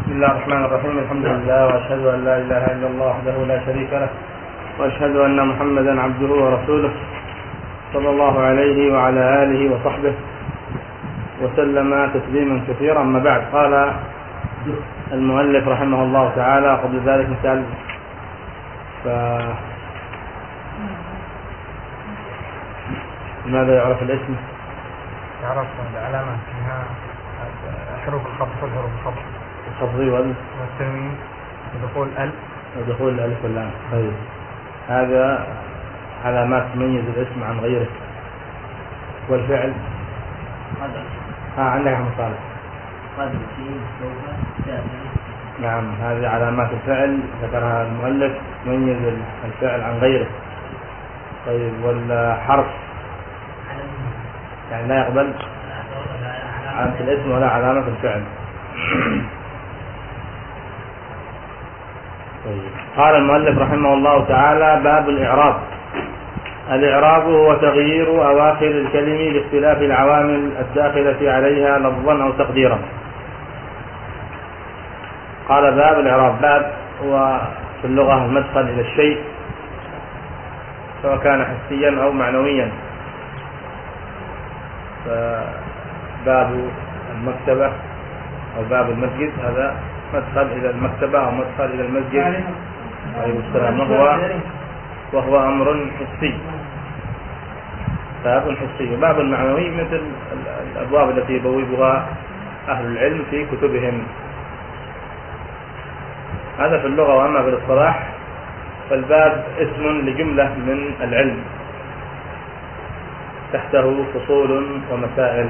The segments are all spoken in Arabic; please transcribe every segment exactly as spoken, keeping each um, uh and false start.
بسم الله الرحمن الرحيم. الحمد لله وأشهد أن لا إله إلا الله وحده لا شريك له، وأشهد أن محمدا عبده ورسوله صلى الله عليه وعلى آله وصحبه وسلم تسليما كثيرا. أما بعد، قال المؤلف رحمه الله تعالى قبل ذلك مثال لماذا يعرف الاسم؟ يعرف العلامة منها حروف الخفض والحروف الخفض الخفضي والتنوين ودخول ال ودخول الألف واللام. طيب، هذا علامات تميز الاسم عن غيره. والفعل ها عندك يا مصالح؟ نعم، هذه علامات الفعل ذكرها المؤلف تميز الفعل عن غيره. طيب، والحرف يعني لا يقبل علامة الاسم ولا علامة الفعل. طيب. قال المؤلف رحمه الله تعالى: باب الإعراب. الإعراب هو تغيير أواخر الكلم لاختلاف العوامل الداخلة عليها لفظا أو تقديرا. قال باب الإعراب. باب هو في اللغة المدخل إلى الشيء سواء كان حسيا أو معنويا. فباب المكتبة أو باب المسجد هذا مدخل إلى المكتبة أو مدخل إلى المسجد عليه السلام، وهو وهو أمر حسي، باب حسي. وباب المعنوي مثل الأبواب التي يبوبها أهل العلم في كتبهم. هذا في اللغة. وأما في الاصطلاح فالباب اسم لجملة من العلم تحته فصول ومسائل.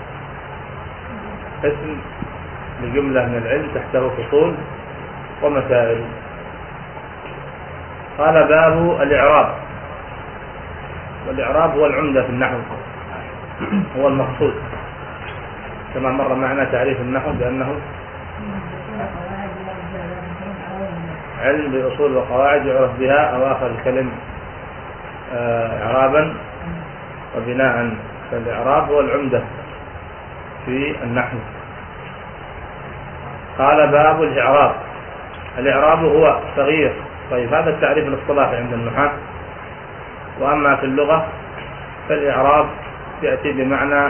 اسم لجملة من العلم تحته فصول ومسائل. قال باب الإعراب. والإعراب هو العمدة في النحو، هو المقصود، كما مر معنا تعريف النحو بأنه علم بأصول وقواعد يعرف بها أواخر الكلم إعرابا وبناء. فالإعراب هو العمدة في النحو. قال باب الإعراب. الإعراب هو تغيير. طيب، هذا التعريف الاصطلاحي عند النحاة. وأما في اللغة فالإعراب يأتي بمعنى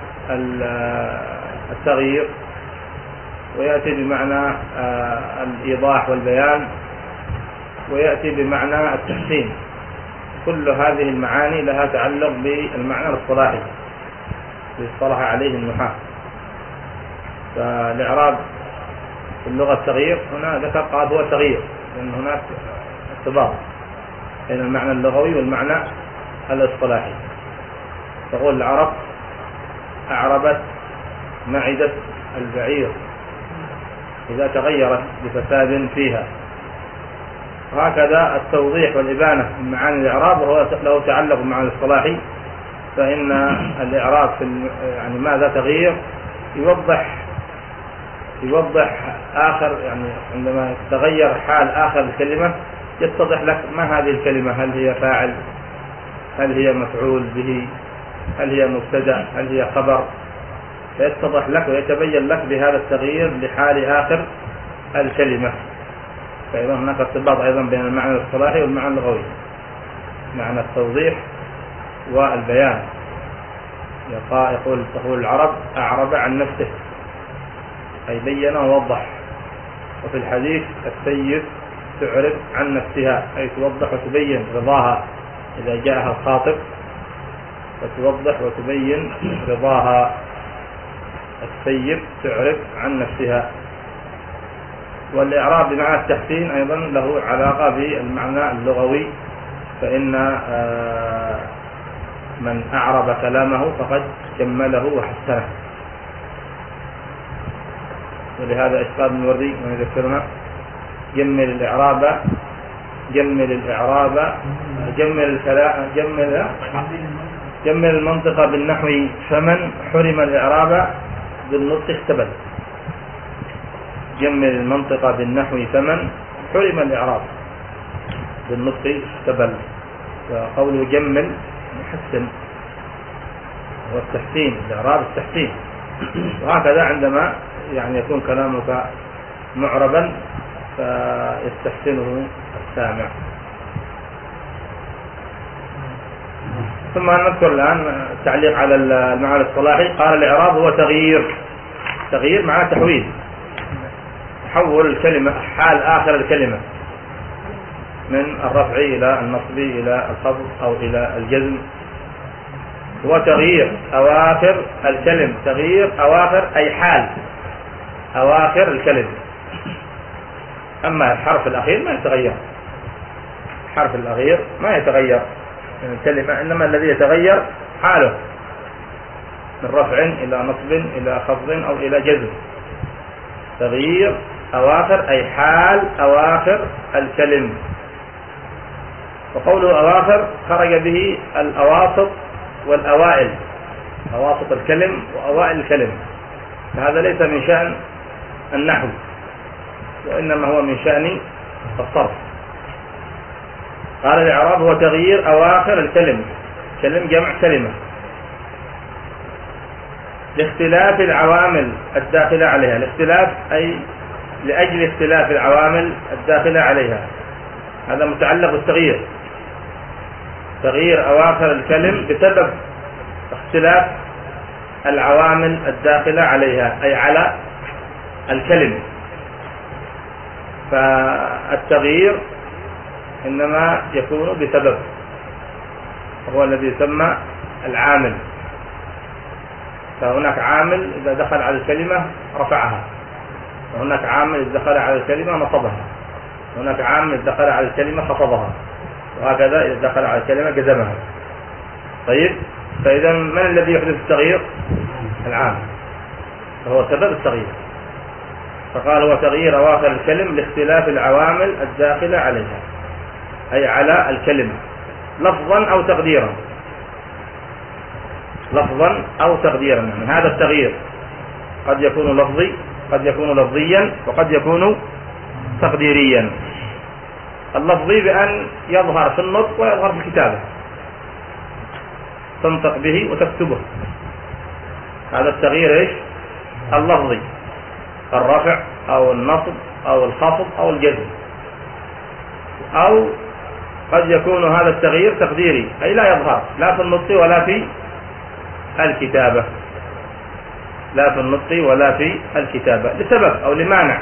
التغيير، ويأتي بمعنى الإيضاح والبيان، ويأتي بمعنى التحسين. كل هذه المعاني لها تعلق بالمعنى الاصطلاحي الذي اصطلح عليه النحاة. فالإعراب في اللغة التغيير، هنا ذكر قال هو تغيير، لأن هناك ارتباط بين المعنى اللغوي والمعنى الاصطلاحي. تقول العرب: أعربت معدة البعير إذا تغيرت بفساد فيها. وهكذا التوضيح والإبانة من معاني الإعراب وهو له تعلق بالمعنى الاصطلاحي. فإن الإعراب في يعني ماذا تغيير يوضح يوضح آخر، يعني عندما تغير حال آخر الكلمة يتضح لك ما هذه الكلمة، هل هي فاعل، هل هي مفعول به، هل هي مبتدأ، هل هي خبر. فيتضح لك ويتبين لك بهذا التغيير لحال آخر الكلمة. فإذا هناك ارتباط أيضا بين المعنى الاصطلاحي والمعنى اللغوي، معنى التوضيح والبيان. يقول تقول العرب: أعرب عن نفسه، أي بين ووضح. وفي الحديث: السيد تعرب عن نفسها، أي توضح وتبين رضاها إذا جاءها الخاطب، فتوضح وتبين رضاها. السيد تعرب عن نفسها. والإعراب بمعنى التحسين أيضا له علاقة بالمعنى اللغوي. فإن من أعرب كلامه فقد جمله وحسنه. ولهذا إشقاء بن وردي من يذكرنا: جمل الإعراب جمل الإعراب جمل الكلام جمل جمل المنطق بالنحو، فمن حرم الإعراب بالنطق اختبل. جمل المنطق بالنحو، فمن حرم الإعراب بالنطق اختبل. وقوله جمل محسن، والتحسين الإعراب التحسين. وهكذا عندما يعني يكون كلامك معربا فيستحسنه السامع. ثم نذكر الآن التعليق على المعنى الصلاحي. قال الإعراب هو تغيير، تغيير معناه تحويل، تحول الكلمة، حال آخر الكلمة من الرفع إلى النصب إلى الخفض أو إلى الجزم. هو تغيير أواخر الكلم، تغيير أواخر أي حال أواخر الكلم. أما الحرف الأخير ما يتغير، الحرف الأخير ما يتغير من الكلمة، إنما الذي يتغير حاله من رفع إلى نصب إلى خفض أو إلى جزم. تغيير أواخر أي حال أواخر الكلم. وقوله أواخر خرج به الأواسط والأوائل، أواسط الكلم وأوائل الكلم، فهذا ليس من شأن النحو وإنما هو من شأن الصرف. قال الإعراب هو تغيير أواخر الكلم، كلم جمع كلمة، لاختلاف العوامل الداخلة عليها. الاختلاف أي لأجل اختلاف العوامل الداخلة عليها، هذا متعلق بالتغيير، تغيير أواخر الكلم بسبب اختلاف العوامل الداخلة عليها أي على الكلم. فالتغيير إنما يكون بسبب، هو الذي يسمى العامل. فهناك عامل إذا دخل على الكلمة رفعها، وهناك عامل إذا دخل على الكلمة نصبها، هناك عامل إذا دخل على الكلمة خفضها، وهكذا إذا دخل على الكلمة جزمها. طيب، فإذا من الذي يحدث التغيير؟ العامل، فهو سبب التغيير. فقال هو تغيير أواخر الكلم لاختلاف العوامل الداخلة عليها أي على الكلمة، لفظا أو تقديرا، لفظا أو تقديرا. يعني هذا التغيير قد يكون لفظي، قد يكون لفظيا، وقد يكون تقديريا. اللفظي بأن يظهر في النطق ويظهر في الكتابة، تنطق به وتكتبه، هذا التغيير إيش؟ اللفظي، الرفع أو النصب أو الخفض أو الجزم. أو قد يكون هذا التغيير تقديري أي لا يظهر لا في النطق ولا في الكتابة، لا في النطق ولا في الكتابة لسبب أو لمانع.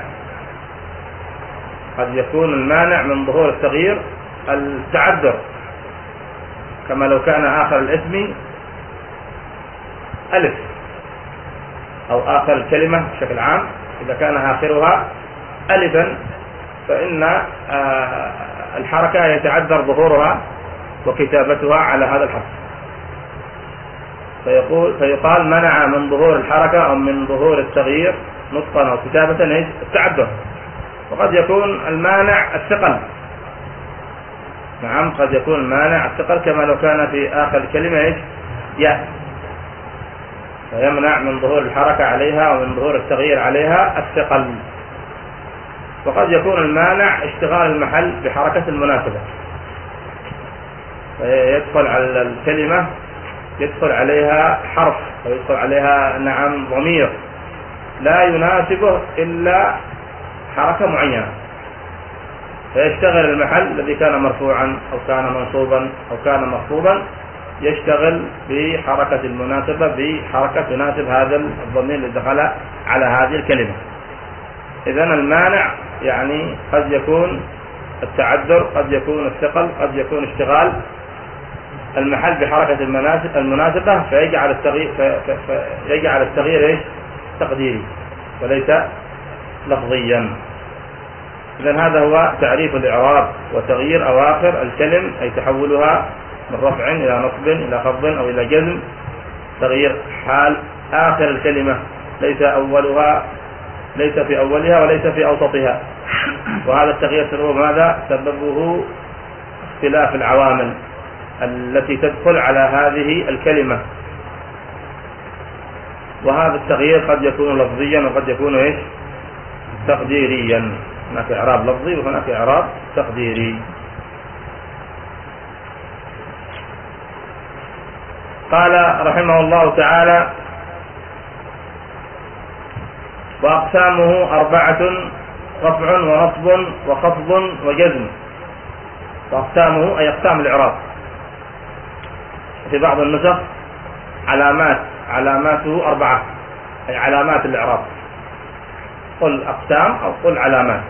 قد يكون المانع من ظهور التغيير التعذر، كما لو كان آخر الاسم ألف، أو آخر الكلمة بشكل عام إذا كان آخرها ألفا فإن الحركة يتعذر ظهورها وكتابتها على هذا الحرف، فيقول فيقال منع من ظهور الحركة أو من ظهور التغيير نطقا أو كتابة التعذر. وقد يكون المانع الثقل، نعم قد يكون المانع الثقل كما لو كان في آخر الكلمة إيش؟ ياء، فيمنع من ظهور الحركة عليها ومن ظهور التغيير عليها الثقل. وقد يكون المانع اشتغال المحل بحركة المناسبة، فيدخل على الكلمة يدخل عليها حرف ويدخل عليها نعم ضمير لا يناسبه إلا حركة معينة، فيشتغل المحل الذي كان مرفوعا أو كان منصوبا أو كان مخفوضا يشتغل بحركة المناسبة، بحركة تناسب هذا الضمير الذي دخل على هذه الكلمة. إذن المانع يعني قد يكون التعذر، قد يكون الثقل، قد يكون اشتغال المحل بحركة المناسبة، فيجعل التغيير فيجعل التغيير ايش؟ تقديري وليس لفظيا. إذن هذا هو تعريف الإعراب، وتغيير أواخر الكلم أي تحولها من رفع إلى نصب إلى خفض أو إلى جزم، تغيير حال آخر الكلمة، ليس أولها ليس في أولها وليس في أوسطها. وهذا التغيير سببه ماذا؟ سببه اختلاف العوامل التي تدخل على هذه الكلمة، وهذا التغيير قد يكون لفظيا وقد يكون ايش؟ تقديريا. هناك إعراب لفظي وهناك إعراب تقديري. قال رحمه الله تعالى: وأقسامه أربعة رفع ونصب وخفض وجزم. وأقسامه أي أقسام الإعراب. في بعض النسخ علامات علاماته أربعة، أي علامات الإعراب. قل أقسام أو قل علامات.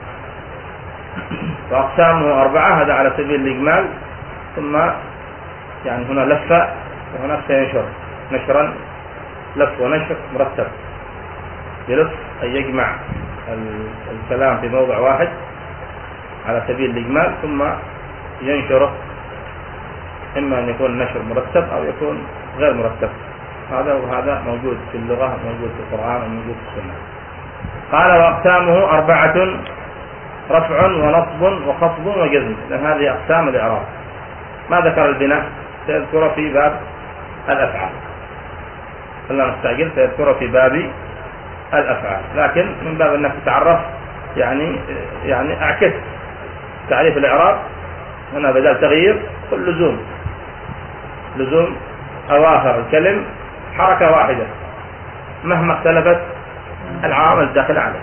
وأقسامه أربعة، هذا على سبيل الإجمال. ثم يعني هنا لفة وهناك سينشر نشرا، لف ونشر مرتب. يلف أي يجمع الكلام في موضع واحد على سبيل الإجمال، ثم ينشره، إما أن يكون نشر مرتب أو يكون غير مرتب. هذا وهذا موجود في اللغة، موجود في القرآن وموجود في السنة. قال وأقسامه أربعة، رفع ونصب وخفض وجزم. لأن هذه أقسام الإعراب. ما ذكر البناء سيذكر في باب الأفعال، خلنا نستعجل، سيذكر في باب الأفعال. لكن من باب أنك تتعرف يعني يعني أعكس تعريف الإعراب. هنا بدل تغيير قل لزوم، لزوم أواخر الكلم حركة واحدة مهما اختلفت العوامل الداخلة عليه.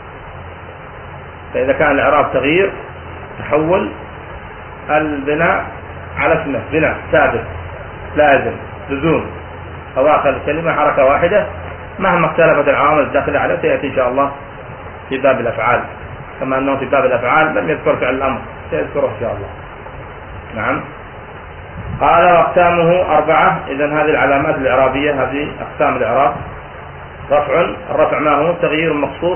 فإذا كان الإعراب تغيير تحول، البناء على اسمه بناء ثابت لازم لزوم أواخر الكلمة حركة واحدة مهما اختلفت العوامل الداخلة عليه. سيأتي إن شاء الله في باب الأفعال، كما أنه في باب الأفعال لم يذكر فعل الأمر سيذكره إن شاء الله. نعم. قال وأقسامه أربعة. إذن هذه العلامات الإعرابية، هذه أقسام الإعراب. رفع، الرفع ما هو؟ تغيير مخصوص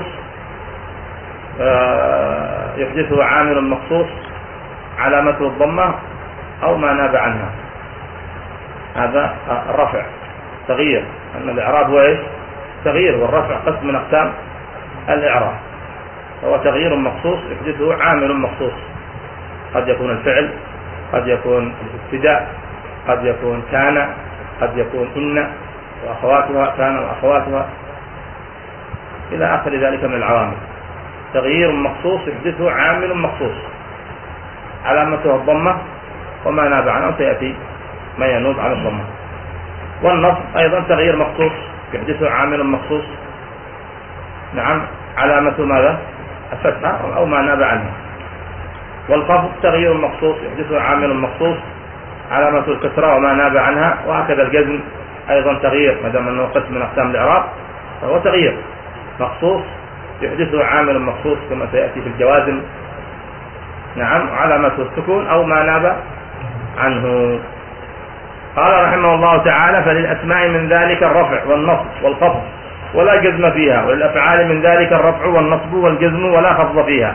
يحدثه عامل مخصوص علامته الضمة أو ما ناب عنها. هذا الرفع تغيير، أن الإعراب هو إيش؟ تغيير، والرفع قسم من أقسام الإعراب. هو تغيير مخصوص يحدثه عامل مخصوص، قد يكون الفعل، قد يكون الابتداء، قد يكون كان، قد يكون إن وأخواتها، كان وأخواتها إلى آخر ذلك من العوامل. تغيير مخصوص يحدثه عامل مخصوص علامته الضمة وما ناب عنه، سيأتي ما ينوب عن الضمة. والنصب أيضا تغيير مخصوص يحدثه عامل مخصوص، نعم، علامته ماذا؟ الفتحة أو ما ناب عنه. والخفض تغيير مخصوص يحدثه عامل مخصوص علامته الكسرة وما ناب عنها. وهكذا الجزم أيضا تغيير، ما دام أنه قسم من أقسام الإعراب فهو تغيير مخصوص يحدثه عامل مخصوص كما سيأتي في الجوازم، نعم، علامته السكون أو ما ناب عنه. قال رحمه الله تعالى فللأسماء من ذلك الرفع والنصب والخفض ولا جزم فيها، وللأفعال من ذلك الرفع والنصب والجزم ولا خفض فيها.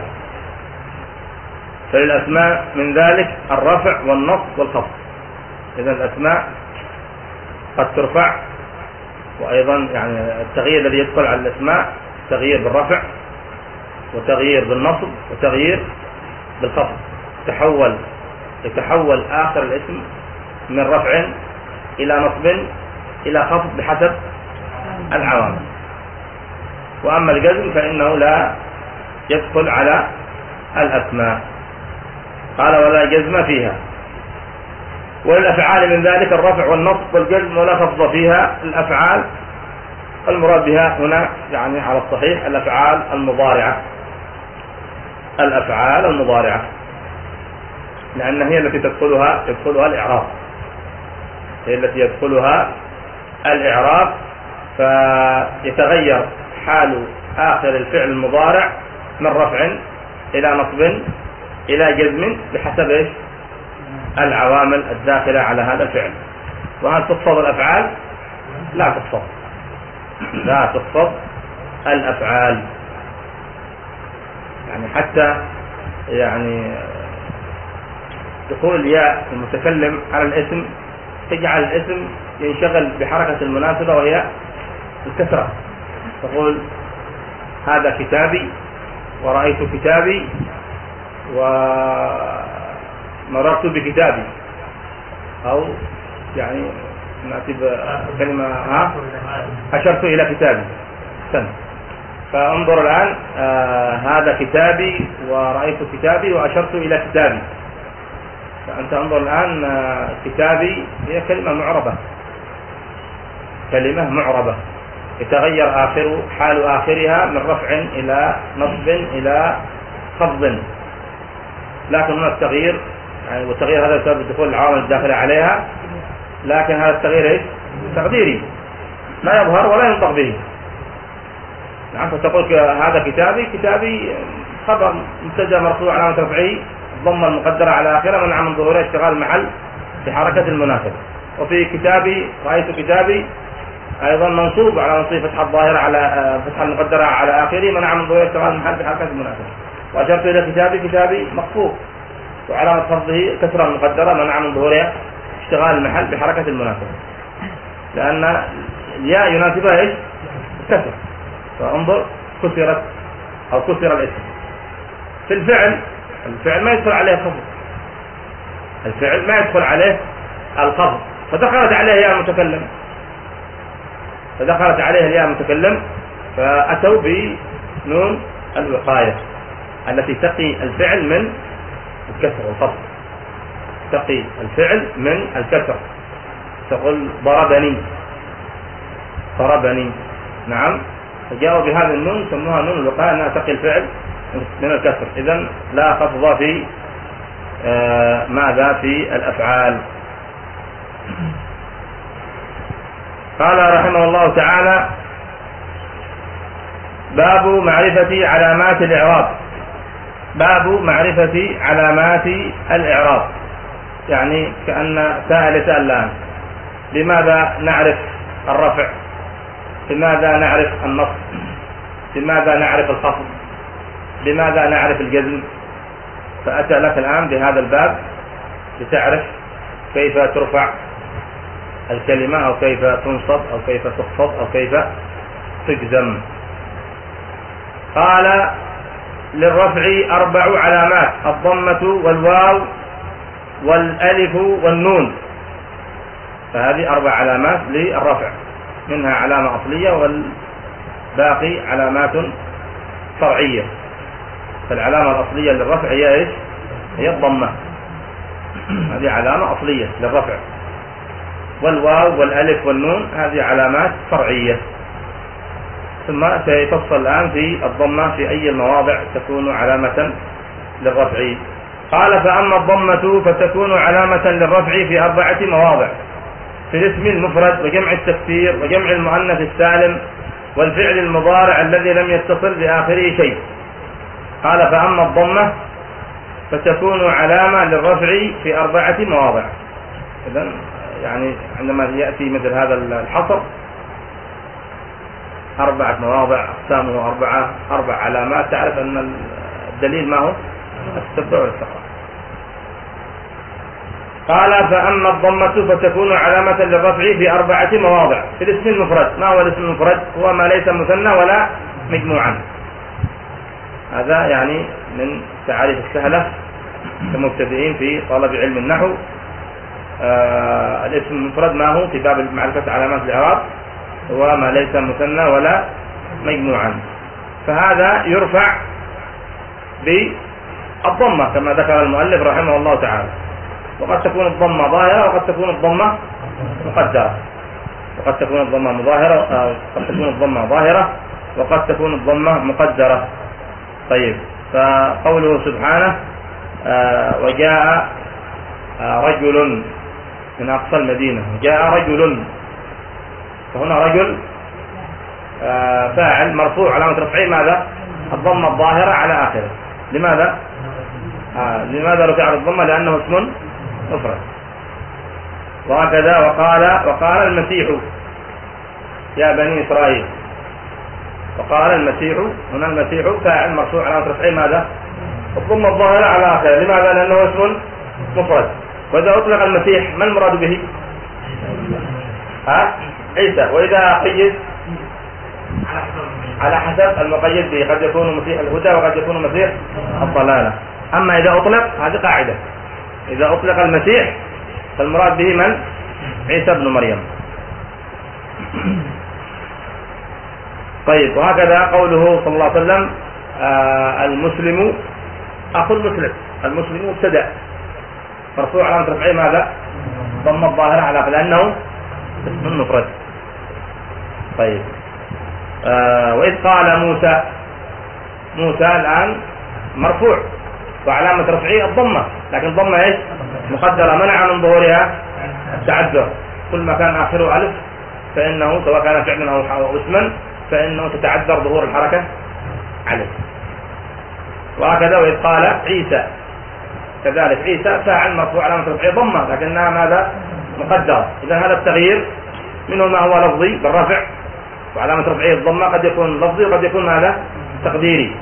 فللأسماء من ذلك الرفع والنصب والخفض. إذن الأسماء قد ترفع، وأيضا يعني التغيير الذي يدخل على الأسماء تغيير بالرفع وتغيير بالنصب وتغيير بالخفض. تحول يتحول آخر الاسم من رفع إلى نصب إلى خفض بحسب العوامل. وأما الجزم فإنه لا يدخل على الأسماء. قال ولا جزم فيها. وللأفعال من ذلك الرفع والنصب والجزم ولا خفض فيها. الأفعال المراد بها هنا يعني على الصحيح الأفعال المضارعة، الأفعال المضارعة، لأن هي التي تدخلها يدخلها الإعراب، هي التي يدخلها الإعراب. فيتغير حال آخر الفعل المضارع من رفع إلى نصب إلى جزم بحسب إيش؟ العوامل الداخلة على هذا الفعل. وهل تخفض الأفعال؟ لا تخفض، لا تخفض الأفعال. يعني حتى يعني دخول الياء المتكلم على الاسم تجعل الاسم ينشغل بحركة المناسبة وهي الكسرة. تقول هذا كتابي ورأيت كتابي ومررت بكتابي، أو يعني نأتي بكلمة ها أشرت إلى كتابي. سن. فانظر الآن آه هذا كتابي ورأيت كتابي وأشرت إلى كتابي. فأنت انظر الآن كتابي هي كلمة معربة، كلمة معربة يتغير آخر حال آخرها من رفع إلى نصب إلى خفض، لكن هنا التغيير يعني والتغيير هذا بسبب دخول العوامل الداخلة عليها، لكن هذا التغيير ايش؟ تقديري لا يظهر ولا ينطق به. نعم، فتقول هذا كتابي، كتابي خبر مبتدا مرفوع علامة رفعه الضمة المقدرة على آخره منع من ظهوره اشتغال المحل بحركة المناسبة. وفي كتابي رأيت كتابي أيضا منصوب على منصوب فتحة الظاهرة على فتحة المقدرة على آخره منع من ظهوره اشتغال المحل بحركة المناسبة. وأشرت إلى كتابي كتابي مخفوض وعلامة خفضه كسرة المقدرة منع من ظهورها اشتغال المحل بحركة المناسبة، لأن الياء يناسبها ايش؟ الكسر. فانظر كسرت أو كسر الاسم. في الفعل الفعل ما يدخل عليه خفض، الفعل ما يدخل عليه الخفض، فدخلت عليه ياء المتكلم فدخلت عليه الياء المتكلم فأتوا بنون الوقاية التي تقي الفعل من الكسر والخفض، تقي الفعل من الكسر. تقول ضربني ضربني نعم، فجاءوا بهذه النون سموها نون الوقاية أنها تقي الفعل من الكسر. إذن لا خفض في آه ماذا في الأفعال. قال رحمه الله تعالى: باب معرفة علامات الإعراب. باب معرفة علامات الإعراب، يعني كأن سائل يسأل الآن: لماذا نعرف الرفع؟ لماذا نعرف النصب؟ لماذا نعرف الخفض؟ لماذا نعرف الجزم؟ فأتى لك الآن بهذا الباب لتعرف كيف ترفع الكلمة أو كيف تنصب أو كيف تخفض أو كيف تجزم. قال: للرفع أربع علامات: الضمة والواو والألف والنون. فهذه أربع علامات للرفع، منها علامة أصلية والباقي علامات فرعية. فالعلامة الأصلية للرفع هي إيش؟ هي الضمة، هذه علامة أصلية للرفع. والواو والألف والنون هذه علامات فرعية. ثم سيفصل الآن في الضمة في أي المواضع تكون علامة للرفع. قال: فأما الضمة فتكون علامة للرفع في أربعة مواضع: في الاسم المفرد وجمع التكسير وجمع المؤنث السالم والفعل المضارع الذي لم يتصل بآخره شيء. قال: فأما الضمة فتكون علامة للرفع في أربعة مواضع. إذن يعني عندما يأتي مثل هذا الحصر أربعة مواضع أقسامه أربعة أربع علامات، تعرف أن الدليل ما هو؟ التتبع والاستقراء. قال: فأما الضمة فتكون علامة للرفع في أربعة مواضع: في الاسم المفرد. ما هو الاسم المفرد؟ هو ما ليس مثنى ولا مجموعا. هذا يعني من تعاريف السهلة كمبتدئين في طلب علم النحو. آه الاسم المفرد ما هو في باب معرفة علامات الإعراب؟ هو ما ليس مثنى ولا مجموعا. فهذا يرفع بالضمة كما ذكر المؤلف رحمه الله تعالى. وقد تكون الضمة ظاهرة وقد تكون الضمة مقدرة، وقد تكون الضمة مظاهرة قد تكون الضمة ظاهرة وقد تكون الضمة مقدرة. طيب، فقوله سبحانه: آه وجاء آه رجل من أقصى المدينة. جاء رجل، فهنا رجل آه فاعل مرفوع علامة رفعه ماذا؟ الضمة الظاهرة على آخره. لماذا؟ آه لماذا رفع الضمة؟ لأنه اسم مفرد. وهكذا وقال وقال المسيح يا بني إسرائيل. وقال المسيح، هنا المسيح فاعل مرفوع علامة رفعه ماذا؟ الضمة الظاهرة على آخره. لماذا؟ لأنه اسم مفرد. وإذا أطلق المسيح ما المراد به؟ ها؟ عيسى. وإذا قيد على حسب المقيد به، قد يكون مسيح الهدى وقد يكون مسيح الضلالة. أما إذا أطلق، هذه قاعدة، إذا أطلق المسيح فالمراد به من؟ عيسى بن مريم. طيب، وهكذا قوله صلى الله عليه وسلم: آه المسلم أخو المسلم. المسلم مبتدأ مرفوع علامة رفعه ماذا؟ ضم الظاهرة على، لأنه اسم مفرد. طيب، آه وإذ قال موسى، موسى الآن مرفوع وعلامة رفعه الضمة، لكن الضمة ايش؟ مقدرة، منع من ظهورها التعذر. كل ما كان آخره ألف فإنه سواء كان فعلا أو اسما فإنه تتعذر ظهور الحركة عليه. وهكذا وإذ قال عيسى، كذلك عيسى فاعل مرفوع علامة رفعه ضمة لكنها ماذا؟ مقدرة. إذا هذا التغيير منه ما هو لفظي بالرفع وعلامة رفعه الضمة، قد يكون لفظي وقد يكون ماذا؟ تقديري.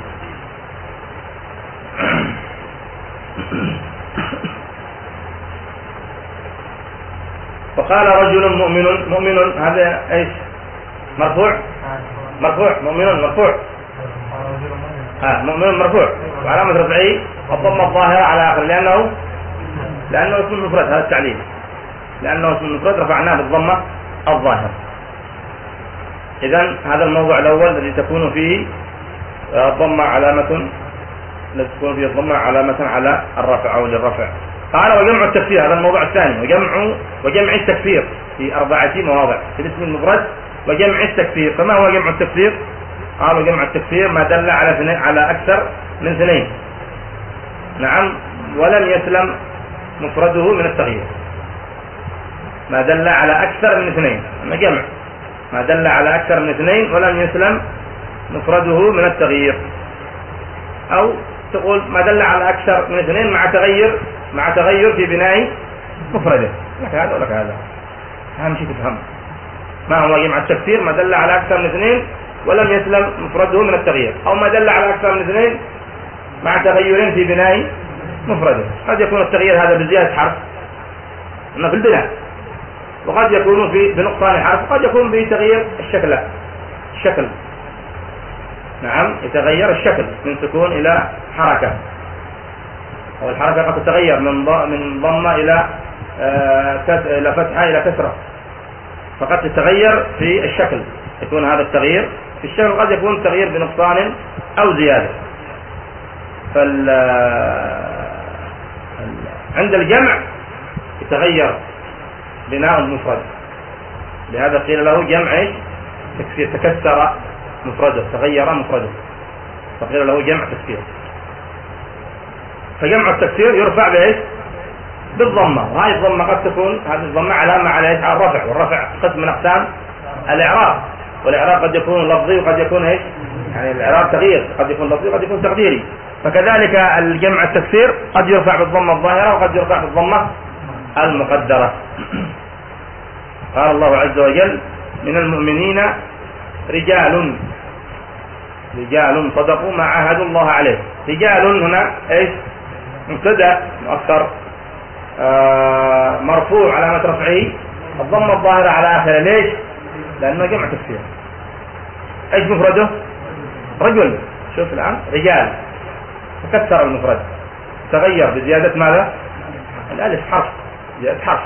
وقال رجل مؤمن، مؤمن هذا ايش؟ مرفوع، مرفوع مؤمن مرفوع، آه مؤمن مرفوع وعلامة رفعه الضمة الظاهرة على آخر، لأنه لأنه اسم مفرد. هذا التعليل، لأنه اسم مفرد رفعناه بالضمة الظاهرة. إذن هذا الموضوع الأول الذي تكون فيه الضمة علامة، الذي تكون فيه الضمة علامة على الرفع أو للرفع. قال وجمع التكسير، هذا الموضوع الثاني، وجمع وجمع التكسير في أربعة مواضع في الاسم المفرد وجمع التكسير. فما هو جمع التكسير؟ قال وجمع التكسير ما دل على على أكثر من اثنين، نعم، ولم يسلم مفرده من التغيير. ما دل على أكثر من اثنين، أما جمع ما دل على أكثر من اثنين ولم يسلم مفرده من التغيير، أو تقول ما دل على أكثر من اثنين مع تغير مع تغير في بناء مفرده. لك هذا ولك هذا، أهم شيء تفهم ما هو جمع التكسير. ما دل على أكثر من اثنين ولم يسلم مفرده من التغيير، أو ما دل على أكثر من اثنين مع تغير في بناء مفرده. قد يكون التغيير هذا بزيادة حرف أما في البناء، وقد يكون في بنقصان حرف، وقد يكون بتغيير الشكل الشكل نعم، يتغير الشكل من سكون إلى حركة، أو الحركة قد تتغير من من ضمة إلى إلى فتحة إلى كسرة، فقد تتغير في الشكل. يكون هذا التغيير في الشكل، قد يكون تغيير بنقصان أو زيادة. فال عند الجمع يتغير بناء المفرد، لهذا قيل له جمع ايش؟ تكسير، تكسر مفرده، تغير مفرده، فقيل له جمع تكسير. فجمع التكسير يرفع بايش؟ بالضمه، وهذه الضمه قد تكون هذه الضمه علامه على ايش؟ على الرفع، والرفع قسم من اقسام الاعراب، والاعراب قد يكون لفظي وقد يكون ايش؟ يعني الاعراب تغيير، قد يكون لفظي وقد يكون تقديري. فكذلك الجمع التكسير قد يرفع بالضمه الظاهره وقد يرفع بالضمه المقدره. قال الله عز وجل من المؤمنين رجال رجال صدقوا ما عاهدوا الله عليه. رجال هنا ايش؟ مبتدا مؤخر آه مرفوع علامة رفعه الضمة الظاهرة على آخره. ليش؟ لأنه جمع تكسير. ايش مفرده؟ رجل. شوف الآن رجال تكسر المفرد، تغير بزيادة ماذا؟ الألف حرف، زيادة حرف.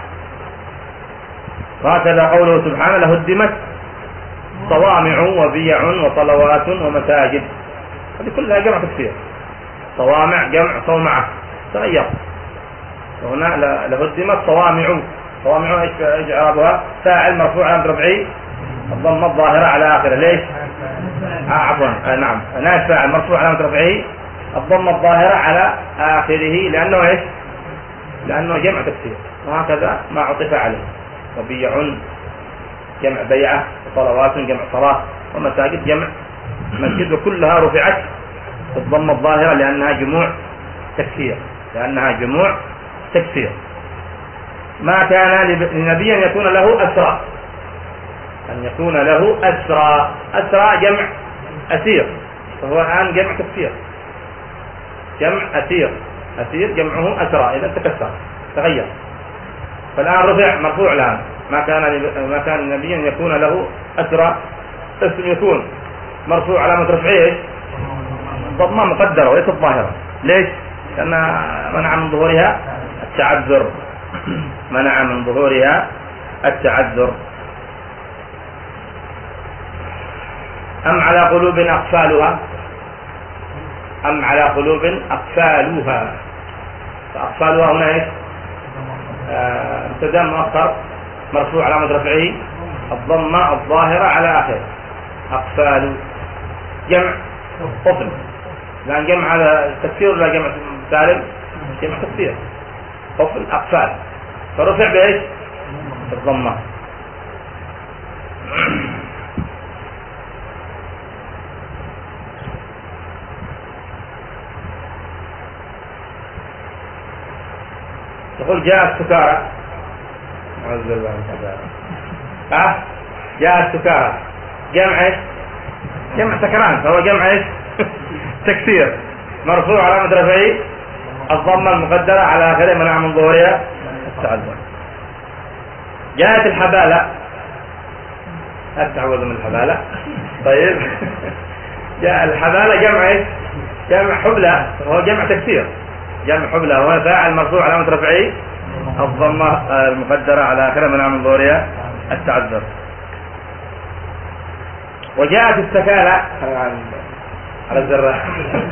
وهكذا قوله سبحانه لهدمت صوامع وبيع وصلوات ومساجد، هذه كلها جمع تكسير. صوامع جمع صومعة، تغير. وهنا لهدمت صوامع، صوامع ايش ايش اعرابها؟ فاعل مرفوع علامة رفعه الضمة الظاهرة على آخره. ليش؟ آه عفوا آه نعم نائب فاعل مرفوع علامة رفعه الضمة الظاهرة على آخره، لأنه ايش؟ لأنه جمع تكسير. وهكذا ما عطف عليه. وبيع جمع بيعة، وصلوات جمع صلاة، ومساجد جمع مسجد، وكلها رفعت بالضمة الظاهرة لأنها جموع تكسير، لأنها جموع تكسير. ما كان لنبي أن يكون له أسرى، أن يكون له أسرى، أسرى جمع أسير، فهو الآن جمع تكسير، جمع أسير، أسير جمعه أسرى، إذا تكسر تغير. فالآن رفع مرفوع الآن. ما كان ما كان نبيا يكون له أسرى، اسم يكون مرفوع علامة رفعه ضمة مقدرة وليست ظاهرة. ليش؟ لأن منع من ظهورها التعذر، منع من ظهورها التعذر. أم على قلوب أقفالها، أم على قلوب أقفالها. فأقفالها هنا إيش؟ مبتدا مؤخر مرفوع علامة رفعه الضمة الظاهرة على آخره. أقفال جمع طفل، لأن جمع هذا تكسير ولا جمع سالم؟ جمع تكسير. طفل أقفال، فرفع بإيش؟ بالضمة. تقول جاء السكارى، أعوذ بالله من السكارى. ها؟ جاء السكارى جمع ايش؟ جمع سكران، فهو جمع ايش؟ تكسير، مرفوع علامة رفعه الضمة المقدرة على آخره منع من ظهورها التعذر. جاءت الحبالة، أتعوذ من الحبالة. طيب جاء الحبالة جمع ايش؟ جمع حبلى، وهو جمع تكسير. جمع حبلى هو فاعل مرفوع علامة رفعه الضمة المقدرة على آخره منع من ظهورها التعذر. وجاءت السكالة على الزراع.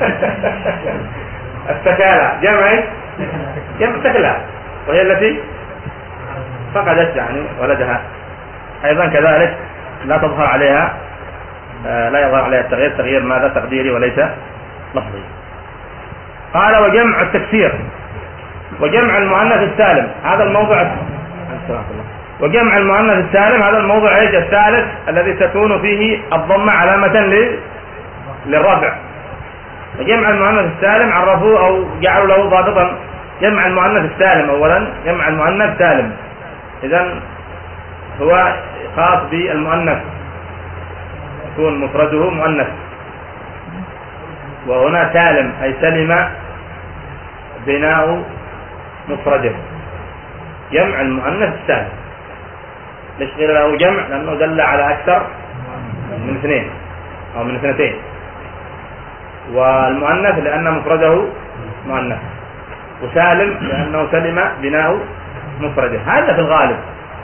السكالة جمع ايش؟ جمع سكلة، وهي التي فقدت يعني ولدها. أيضا كذلك لا تظهر عليها لا يظهر عليها التغيير، تغيير ماذا؟ تقديري وليس لفظي. قال وجمع التكسير وجمع المؤنث السالم، هذا الموضوع. وجمع المؤنث السالم هذا الموضوع ايش؟ الثالث الذي تكون فيه الضمة علامة للرفع. وجمع المؤنث السالم عرفوه أو جعلوا له ضابطا. جمع المؤنث السالم أولا، جمع المؤنث سالم، إذن هو خاص بالمؤنث، يكون مفرده مؤنث. وهنا سالم أي سلم بناء مفرده، جمع المؤنث السالم. ليش غير له جمع؟ لأنه دل على أكثر من اثنين أو من اثنتين. والمؤنث لأن مفرده مؤنث، وسالم لأنه سلم بناء مفرده. هذا في الغالب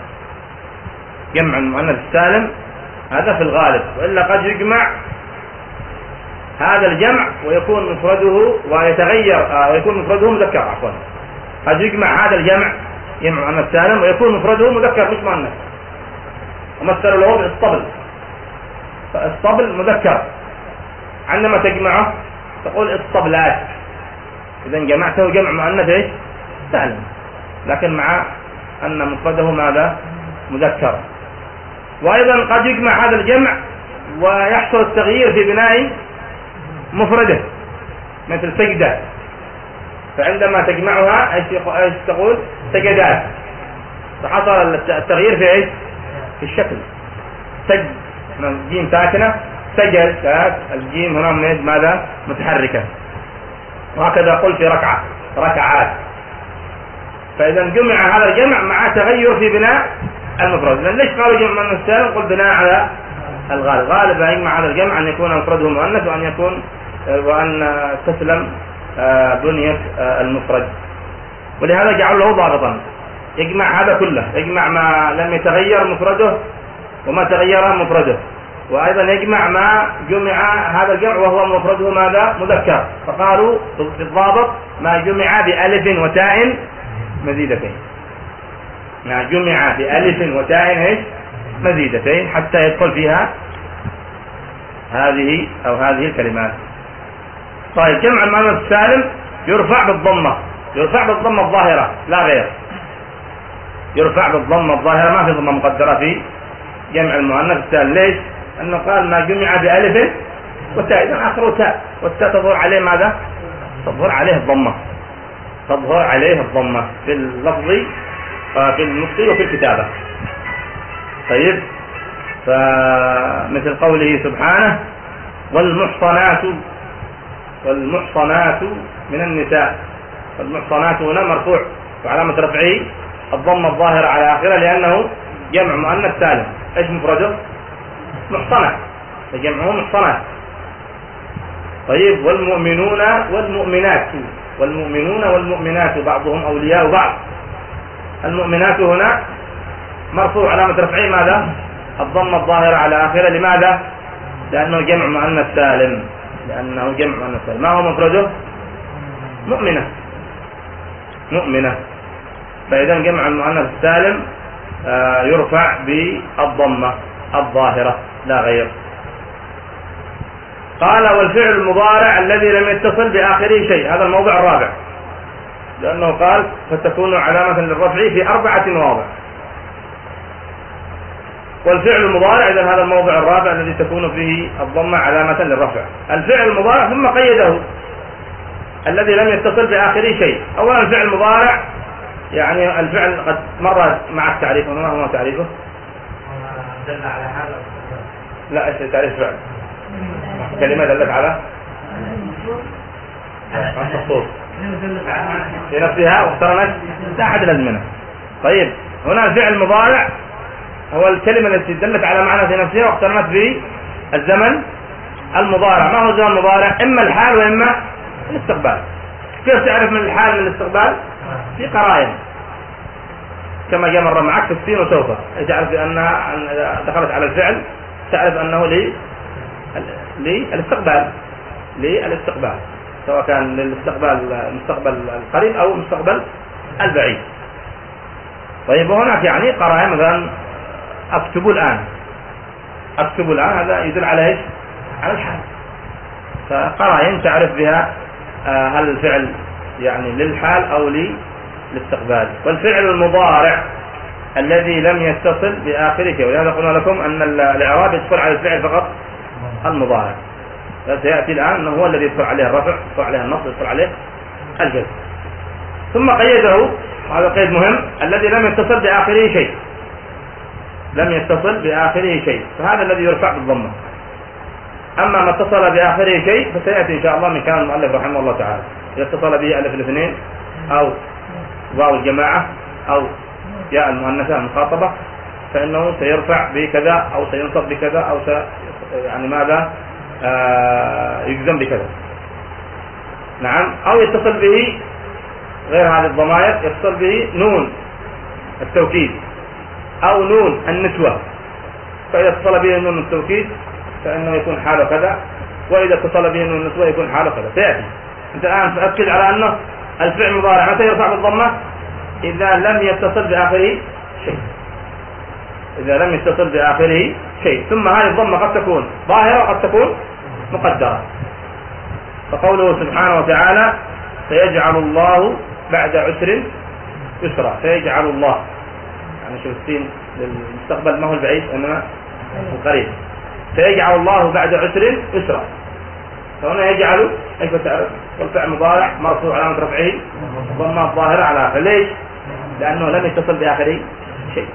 جمع المؤنث السالم، هذا في الغالب. وإلا قد يجمع هذا الجمع ويكون مفرده ويتغير آه ويكون مفرده مذكر عفوا. قد يجمع هذا الجمع جمع مؤنث سالم ويكون مفرده مذكر مش مؤنث. ومثلوا له بالاسطبل، فالاسطبل مذكر، عندما تجمعه تقول اسطبلات، إذا جمعته جمع مؤنث ايش؟ سالم، لكن مع أن مفرده ماذا؟ مذكر. وأيضا قد يجمع هذا الجمع ويحصل التغيير في بناء مفرده، مثل سجدة، فعندما تجمعها ايش تقول؟ سجدات، فحصل التغيير في ايش؟ في الشكل. سجد جيم ساكنة، سجد الجيم هنا من ماذا؟ متحركة. وهكذا قل في ركعة، ركعات. فإذا جمع هذا الجمع مع تغير في بناء المفرد. لأن ليش قالوا جمع مؤنث سالم؟ قل بناء على الغالب. غالب يجمع هذا الجمع أن يكون مفرده مؤنث، وأن يكون وأن تسلم بنية المفرد. ولهذا جعلوا له ضابطا، يجمع هذا كله، يجمع ما لم يتغير مفرده وما تغير مفرده. وأيضا يجمع ما جمع هذا الجمع وهو مفرده ماذا؟ مذكر. فقالوا في الضابط ما جمع بألف وتاء مزيدتين، ما جمع بألف وتاء ايش؟ مزيدتين، حتى يدخل فيها هذه أو هذه الكلمات. طيب جمع المؤنث السالم يرفع بالضمة، يرفع بالضمة الظاهرة لا غير، يرفع بالضمة الظاهرة، ما في ضمة مقدرة في جمع المؤنث السالم. ليش؟ أنه قال ما جمع بألف وتاء، إذا آخره تاء، والتاء تظهر عليه ماذا؟ تظهر عليه الضمة، تظهر عليه الضمة في اللفظ في النطق وفي الكتابة. طيب، فمثل قوله سبحانه والمحصنات، والمحصنات من النساء. والمحصنات هنا مرفوع وعلامة رفعه الضمة الظاهرة على آخره لأنه جمع مؤنث سالم. ايش مفرده؟ محصنة، فجمعه محصنات. طيب والمؤمنون والمؤمنات، والمؤمنون والمؤمنات بعضهم أولياء بعض. المؤمنات هنا مرفوع علامة رفعه ماذا؟ الضمة الظاهرة على آخره. لماذا؟ لأنه جمع مؤنث سالم، لأنه جمع مؤنث سالم. ما هو مفرده؟ مؤمنة، مؤمنة. فإذا جمع المؤنث السالم يرفع بالضمة الظاهرة لا غير. قال والفعل المضارع الذي لم يتصل بآخره شيء، هذا الموضع الرابع، لأنه قال فتكون علامة للرفع في أربعة مواضع. والفعل المضارع إذن هذا الموضع الرابع الذي تكون فيه الضمة علامة للرفع. الفعل المضارع ثم قيده الذي لم يتصل بآخره شيء. أولا الفعل المضارع يعني الفعل قد مر مع التعريف، وما هو تعريفه؟ دل على هذا. لا، ايش تعريف فعل؟ كلمة دلت على الخصوص في نفسها واقترنت لا أحد الأزمنة. طيب هنا الفعل المضارع هو الكلمة التي دلت على معنى في نفسها واقترنت بالزمن المضارع. ما هو الزمن المضارع؟ إما الحال وإما الاستقبال. كيف تعرف من الحال من الاستقبال؟ في قرائن كما جاء مرة معك في السين وسوف، تعرف بأنها دخلت على الفعل تعرف أنه لي للاستقبال للاستقبال سواء كان للاستقبال المستقبل القريب أو المستقبل البعيد. طيب هناك يعني قرائن مثلا أكتب الآن، أكتب الآن هذا يدل على إيش؟ على الحال. فقرائن تعرف بها هل الفعل يعني للحال أو للاستقبال. والفعل المضارع الذي لم يتصل بآخره، ولهذا قلنا لكم أن الإعراب يدخل على الفعل فقط المضارع، سيأتي الآن أنه هو الذي يدخل عليه الرفع، يدخل عليه النصب، يدخل عليه الجزم. ثم قيده، هذا قيد مهم، الذي لم يتصل بآخره شيء، لم يتصل بآخره شيء، فهذا الذي يرفع بالضمة. أما ما اتصل بآخره شيء فسيأتي إن شاء الله من كلام المؤلف رحمه الله تعالى، إذا اتصل به ألف الاثنين أو واو الجماعة أو ياء المؤنثة المخاطبة فإنه سيرفع بكذا أو سينصب بكذا أو سي يعني ماذا آه يجزم بكذا. نعم. أو يتصل به غير هذه الضمائر، يتصل به نون التوكيد أو نون النسوة، فإذا اتصل به نون التوكيد فإنه يكون حاله كذا، وإذا اتصل به نون النسوة يكون حاله كذا. سيأتي. أنت الآن تأكد على أنه الفعل المضارع متى يرفع بالضمة؟ إذا لم يتصل بآخره شيء، إذا لم يتصل بآخره شيء. ثم هذه الضمة قد تكون ظاهرة وقد تكون مقدرة. فقوله سبحانه وتعالى سيجعل الله بعد عسر يسرا، سيجعل الله يعني شوف السين للمستقبل ما هو البعيد إنما القريب. سيجعل الله بعد عسر يسرا، فهنا يجعل كيف تعرف؟ والفعل مضارع مرفوع علامة رفعه ضمة الظاهرة على آخره. ليش؟ لأنه لم يتصل بآخره شيء.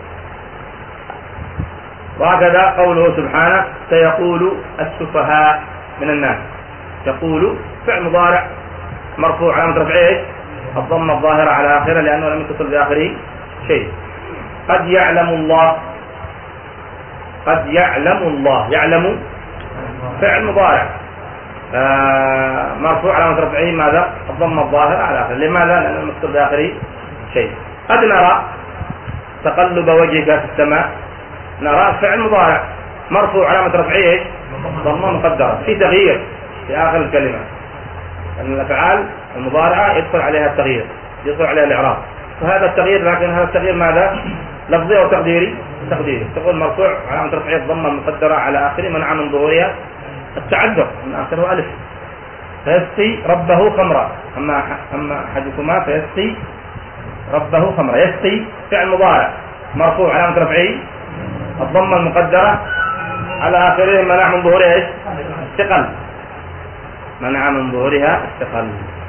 وهكذا قوله سبحانه سيقول السفهاء من الناس، يقول فعل مضارع مرفوع علامة رفعه الضمة الظاهرة على آخره لأنه لم يتصل بآخره شيء. قد يعلم الله، قد يعلم الله، يعلم فعل مضارع آه مرفوع علامة رفعه ماذا؟ الضمة الظاهرة على آخره. لماذا؟ لأنه لم يتصل بآخره شيء. قد نرى تقلب وجهك في السماء، نرى فعل مضارع مرفوع علامة رفعه ضمة مقدرة، في تغيير في آخر الكلمة، لأن الأفعال المضارعة يدخل عليها التغيير، يدخل عليها الإعراب، فهذا التغيير لكن هذا التغيير ماذا؟ لفظي أو تقديري؟ تقديري. تقول مرفوع علامة رفعه الضمة المقدرة على آخره منع من ظهورها التعذر، من آخره ألف. فيسقي ربه خمرا، أما أما أحدكما فيسقي ربه خمرا، يسقي فعل مضارع مرفوع علامة رفعه الضمة المقدرة على آخره منع من ظهورها إيش؟ استقل، منع من ظهورها استقل.